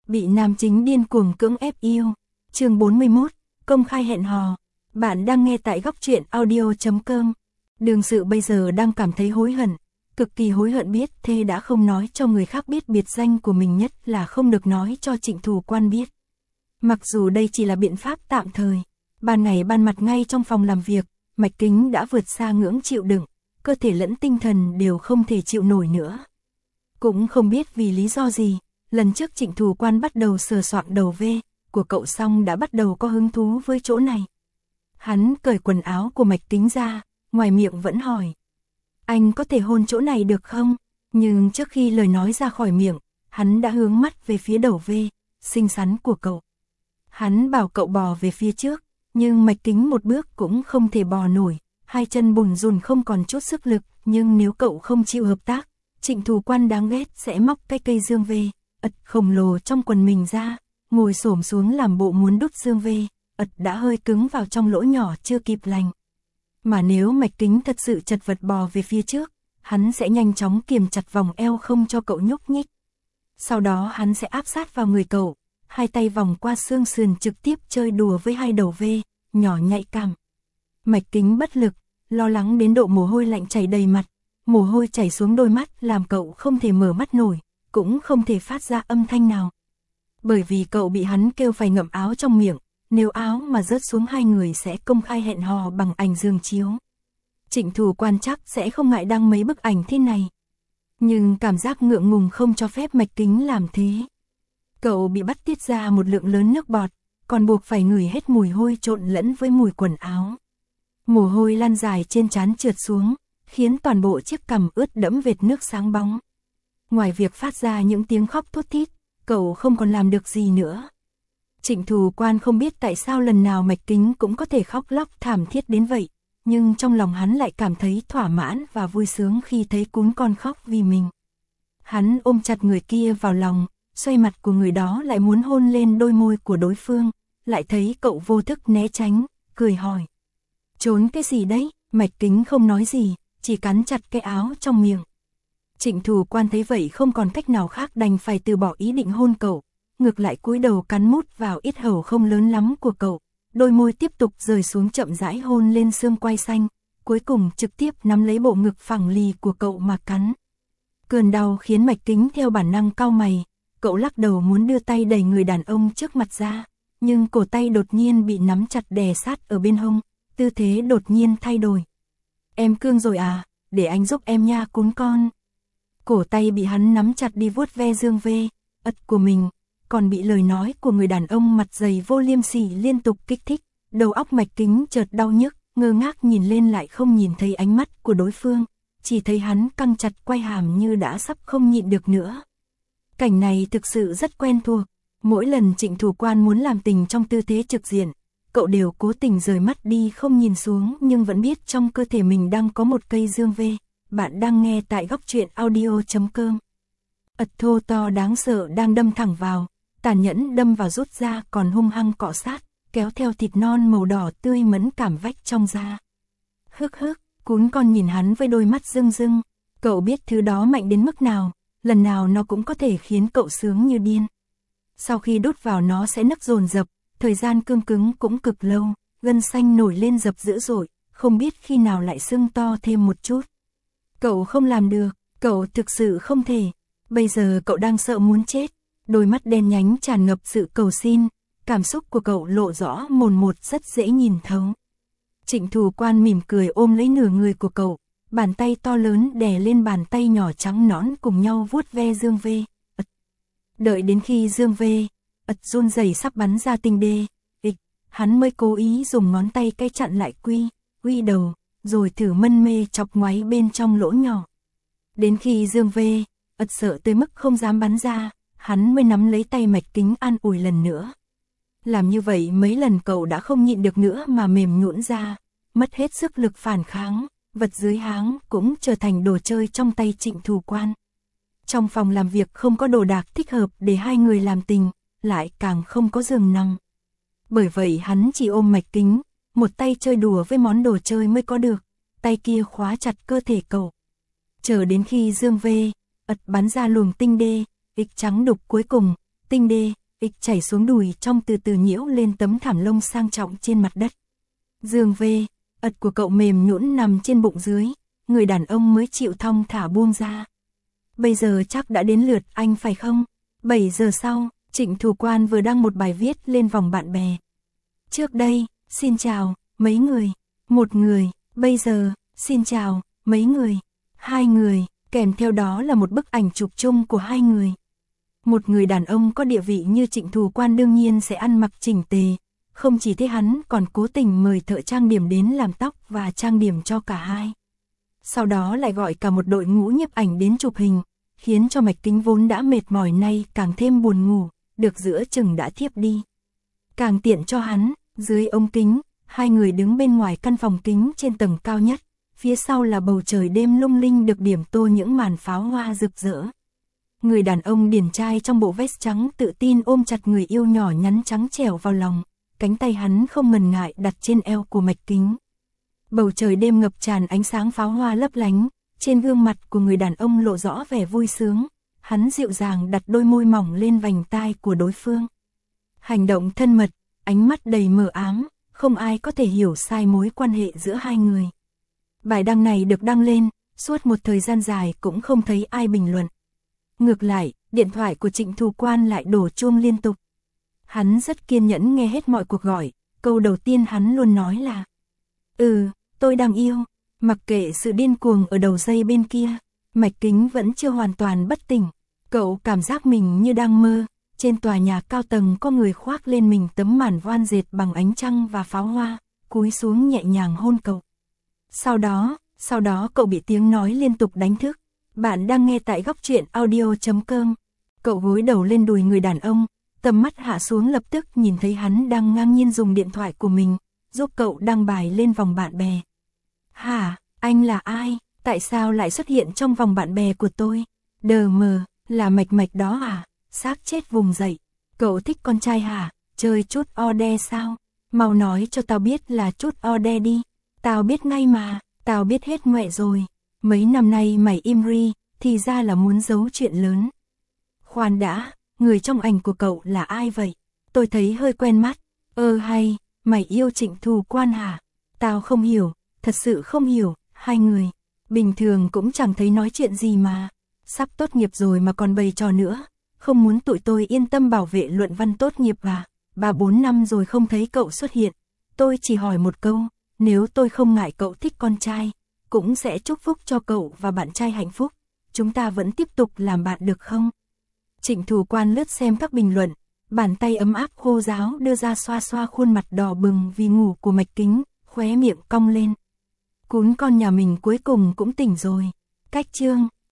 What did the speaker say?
Bị nam chính điên cuồng cưỡng ép yêu. Chương 41, công khai hẹn hò. Bạn đang nghe tại Góc Truyện Audio.com. Đường Sự bây giờ đang cảm thấy hối hận, cực kỳ hối hận biết thê đã không nói cho người khác biết biệt danh của mình, nhất là không được nói cho Trịnh Thù Quan biết. Mặc dù đây chỉ là biện pháp tạm thời, ban ngày ban mặt ngay trong phòng làm việc, Mạch Kính đã vượt xa ngưỡng chịu đựng, cơ thể lẫn tinh thần đều không thể chịu nổi nữa. Cũng không biết vì lý do gì, lần trước Trịnh Thù Quan bắt đầu sờ soạng đầu ve của cậu xong đã bắt đầu có hứng thú với chỗ này. Hắn cởi quần áo của Mạch Kính ra, ngoài miệng vẫn hỏi: "Anh có thể hôn chỗ này được không?" Nhưng trước khi lời nói ra khỏi miệng, hắn đã hướng mắt về phía đầu ve xinh xắn của cậu. Hắn bảo cậu bò về phía trước, nhưng Mạch Kính một bước cũng không thể bò nổi, hai chân bùn rùn không còn chút sức lực, nhưng nếu cậu không chịu hợp tác, Trịnh Thù Quan đáng ghét sẽ móc cái cây dương ve khổng lồ trong quần mình ra, ngồi xổm xuống làm bộ muốn đút dương ve đã hơi cứng vào trong lỗ nhỏ chưa kịp lành. Mà nếu Mạch Kính thật sự chật vật bò về phía trước, hắn sẽ nhanh chóng kiềm chặt vòng eo không cho cậu nhúc nhích. Sau đó hắn sẽ áp sát vào người cậu, hai tay vòng qua xương sườn trực tiếp chơi đùa với hai đầu ve nhỏ nhạy cảm. Mạch Kính bất lực, lo lắng đến độ mồ hôi lạnh chảy đầy mặt, mồ hôi chảy xuống đôi mắt làm cậu không thể mở mắt nổi, cũng không thể phát ra âm thanh nào. Bởi vì cậu bị hắn kêu phải ngậm áo trong miệng, nếu áo mà rớt xuống hai người sẽ công khai hẹn hò bằng ảnh giường chiếu. Trịnh Thù Quan chắc sẽ không ngại đăng mấy bức ảnh thế này. Nhưng cảm giác ngượng ngùng không cho phép Mạch Kính làm thế. Cậu bị bắt tiết ra một lượng lớn nước bọt, còn buộc phải ngửi hết mùi hôi trộn lẫn với mùi quần áo. Mồ hôi lan dài trên trán trượt xuống, khiến toàn bộ chiếc cằm ướt đẫm vệt nước sáng bóng. Ngoài việc phát ra những tiếng khóc thút thít, cậu không còn làm được gì nữa. Trịnh Thù Quan không biết tại sao lần nào Mạch Kính cũng có thể khóc lóc thảm thiết đến vậy, nhưng trong lòng hắn lại cảm thấy thỏa mãn và vui sướng khi thấy cún con khóc vì mình. Hắn ôm chặt người kia vào lòng, xoay mặt của người đó lại muốn hôn lên đôi môi của đối phương, lại thấy cậu vô thức né tránh, cười hỏi: "Trốn cái gì đấy?" Mạch Kính không nói gì, chỉ cắn chặt cái áo trong miệng. Trịnh Thù Quan thấy vậy không còn cách nào khác đành phải từ bỏ ý định hôn cậu, ngược lại cúi đầu cắn mút vào yết hầu không lớn lắm của cậu, đôi môi tiếp tục rời xuống chậm rãi hôn lên xương quai xanh, cuối cùng trực tiếp nắm lấy bộ ngực phẳng lì của cậu mà cắn. Cơn đau khiến Mạch Kính theo bản năng cau mày, cậu lắc đầu muốn đưa tay đẩy người đàn ông trước mặt ra, nhưng cổ tay đột nhiên bị nắm chặt đè sát ở bên hông, tư thế đột nhiên thay đổi. "Em cương rồi à, để anh giúp em nha cún con." Cổ tay bị hắn nắm chặt đi vuốt ve dương ve của mình, còn bị lời nói của người đàn ông mặt dày vô liêm sỉ liên tục kích thích, đầu óc Mạch Kính chợt đau nhức, ngơ ngác nhìn lên lại không nhìn thấy ánh mắt của đối phương, chỉ thấy hắn căng chặt quai hàm như đã sắp không nhịn được nữa. Cảnh này thực sự rất quen thuộc, mỗi lần Trịnh Thù Quan muốn làm tình trong tư thế trực diện, cậu đều cố tình rời mắt đi không nhìn xuống nhưng vẫn biết trong cơ thể mình đang có một cây dương ve. Bạn đang nghe tại Góc Truyện Audio.com. Thô to đáng sợ đang đâm thẳng vào, tàn nhẫn đâm vào rút ra còn hung hăng cọ sát, kéo theo thịt non màu đỏ tươi mẫn cảm vách trong da. Hức hức, cún con nhìn hắn với đôi mắt rưng rưng, cậu biết thứ đó mạnh đến mức nào, lần nào nó cũng có thể khiến cậu sướng như điên. Sau khi đút vào nó sẽ nức dồn dập, thời gian cương cứng cũng cực lâu, gân xanh nổi lên dập dữ dội, không biết khi nào lại sưng to thêm một chút. Cậu không làm được, cậu thực sự không thể. Bây giờ cậu đang sợ muốn chết, đôi mắt đen nhánh tràn ngập sự cầu xin, cảm xúc của cậu lộ rõ mồn một rất dễ nhìn thấu. Trịnh Thù Quan mỉm cười ôm lấy nửa người của cậu, bàn tay to lớn đè lên bàn tay nhỏ trắng nõn cùng nhau vuốt ve dương ve. Đợi đến khi dương ve run rẩy sắp bắn ra tinh đê, hắn mới cố ý dùng ngón tay cái chặn lại quy đầu, rồi thử mân mê chọc ngoáy bên trong lỗ nhỏ. Đến khi dương ve sợ tới mức không dám bắn ra, hắn mới nắm lấy tay Mạch Kính an ủi lần nữa. Làm như vậy mấy lần cậu đã không nhịn được nữa mà mềm nhũn ra, mất hết sức lực phản kháng, vật dưới háng cũng trở thành đồ chơi trong tay Trịnh Thù Quan. Trong phòng làm việc không có đồ đạc thích hợp để hai người làm tình, lại càng không có giường nằm. Bởi vậy hắn chỉ ôm Mạch Kính, một tay chơi đùa với món đồ chơi mới có được, tay kia khóa chặt cơ thể cậu. Chờ đến khi dương ve bắn ra luồng tinh đê trắng đục cuối cùng, tinh đê, ịch chảy xuống đùi trong từ từ nhiễu lên tấm thảm lông sang trọng trên mặt đất. Giường về, ật của cậu mềm nhũn nằm trên bụng dưới, người đàn ông mới chịu thong thả buông ra. Bây giờ chắc đã đến lượt anh phải không? 7 giờ sau, Trịnh Thủ Quan vừa đăng một bài viết lên vòng bạn bè. Trước đây, xin chào, mấy người, một người, bây giờ, xin chào, mấy người, hai người, kèm theo đó là một bức ảnh chụp chung của hai người. Một người đàn ông có địa vị như Trịnh Thủ Quan đương nhiên sẽ ăn mặc chỉnh tề, không chỉ thế hắn còn cố tình mời thợ trang điểm đến làm tóc và trang điểm cho cả hai. Sau đó lại gọi cả một đội ngũ nhiếp ảnh đến chụp hình, khiến cho Mạch Kính vốn đã mệt mỏi nay càng thêm buồn ngủ, được giữa chừng đã thiếp đi. Càng tiện cho hắn, dưới ống kính, hai người đứng bên ngoài căn phòng kính trên tầng cao nhất, phía sau là bầu trời đêm lung linh được điểm tô những màn pháo hoa rực rỡ. Người đàn ông điển trai trong bộ vest trắng tự tin ôm chặt người yêu nhỏ nhắn trắng trẻo vào lòng, cánh tay hắn không ngần ngại đặt trên eo của Mạch Kính. Bầu trời đêm ngập tràn ánh sáng pháo hoa lấp lánh, trên gương mặt của người đàn ông lộ rõ vẻ vui sướng, hắn dịu dàng đặt đôi môi mỏng lên vành tai của đối phương. Hành động thân mật, ánh mắt đầy mờ ám, không ai có thể hiểu sai mối quan hệ giữa hai người. Bài đăng này được đăng lên, suốt một thời gian dài cũng không thấy ai bình luận. Ngược lại, điện thoại của Trịnh Thủ Quan lại đổ chuông liên tục. Hắn rất kiên nhẫn nghe hết mọi cuộc gọi, câu đầu tiên hắn luôn nói là tôi đang yêu. Mặc kệ sự điên cuồng ở đầu dây bên kia, Mạch Kính vẫn chưa hoàn toàn bất tỉnh. Cậu cảm giác mình như đang mơ, trên tòa nhà cao tầng có người khoác lên mình tấm màn voan dệt bằng ánh trăng và pháo hoa, cúi xuống nhẹ nhàng hôn cậu. Sau đó cậu bị tiếng nói liên tục đánh thức. Bạn đang nghe tại Góc Truyện Audio.com. Cậu gối đầu lên đùi người đàn ông, tầm mắt hạ xuống lập tức nhìn thấy hắn đang ngang nhiên dùng điện thoại của mình, giúp cậu đăng bài lên vòng bạn bè. Hả, anh là ai? Tại sao lại xuất hiện trong vòng bạn bè của tôi? Đờ mờ, là Mạch đó à? Xác chết vùng dậy. Cậu thích con trai hả? Chơi chút ode sao? Mau nói cho tao biết là chút ode đi. Tao biết ngay mà, tao biết hết ngoẹ rồi. Mấy năm nay mày im ri, thì ra là muốn giấu chuyện lớn. Khoan đã, người trong ảnh của cậu là ai vậy? Tôi thấy hơi quen mắt. Hay, mày yêu Trịnh Thủ Quan hả? Tao không hiểu, thật sự không hiểu, hai người. Bình thường cũng chẳng thấy nói chuyện gì mà. Sắp tốt nghiệp rồi mà còn bày trò nữa. Không muốn tụi tôi yên tâm bảo vệ luận văn tốt nghiệp à? 3-4 năm rồi không thấy cậu xuất hiện. Tôi chỉ hỏi một câu, nếu tôi không ngại cậu thích con trai, cũng sẽ chúc phúc cho cậu và bạn trai hạnh phúc. Chúng ta vẫn tiếp tục làm bạn được không? Trịnh Thủ Quan lướt xem các bình luận, bàn tay ấm áp khô ráo đưa ra xoa xoa khuôn mặt đỏ bừng vì ngủ của Mạch Kính, khóe miệng cong lên. Cún con nhà mình cuối cùng cũng tỉnh rồi. Cách chương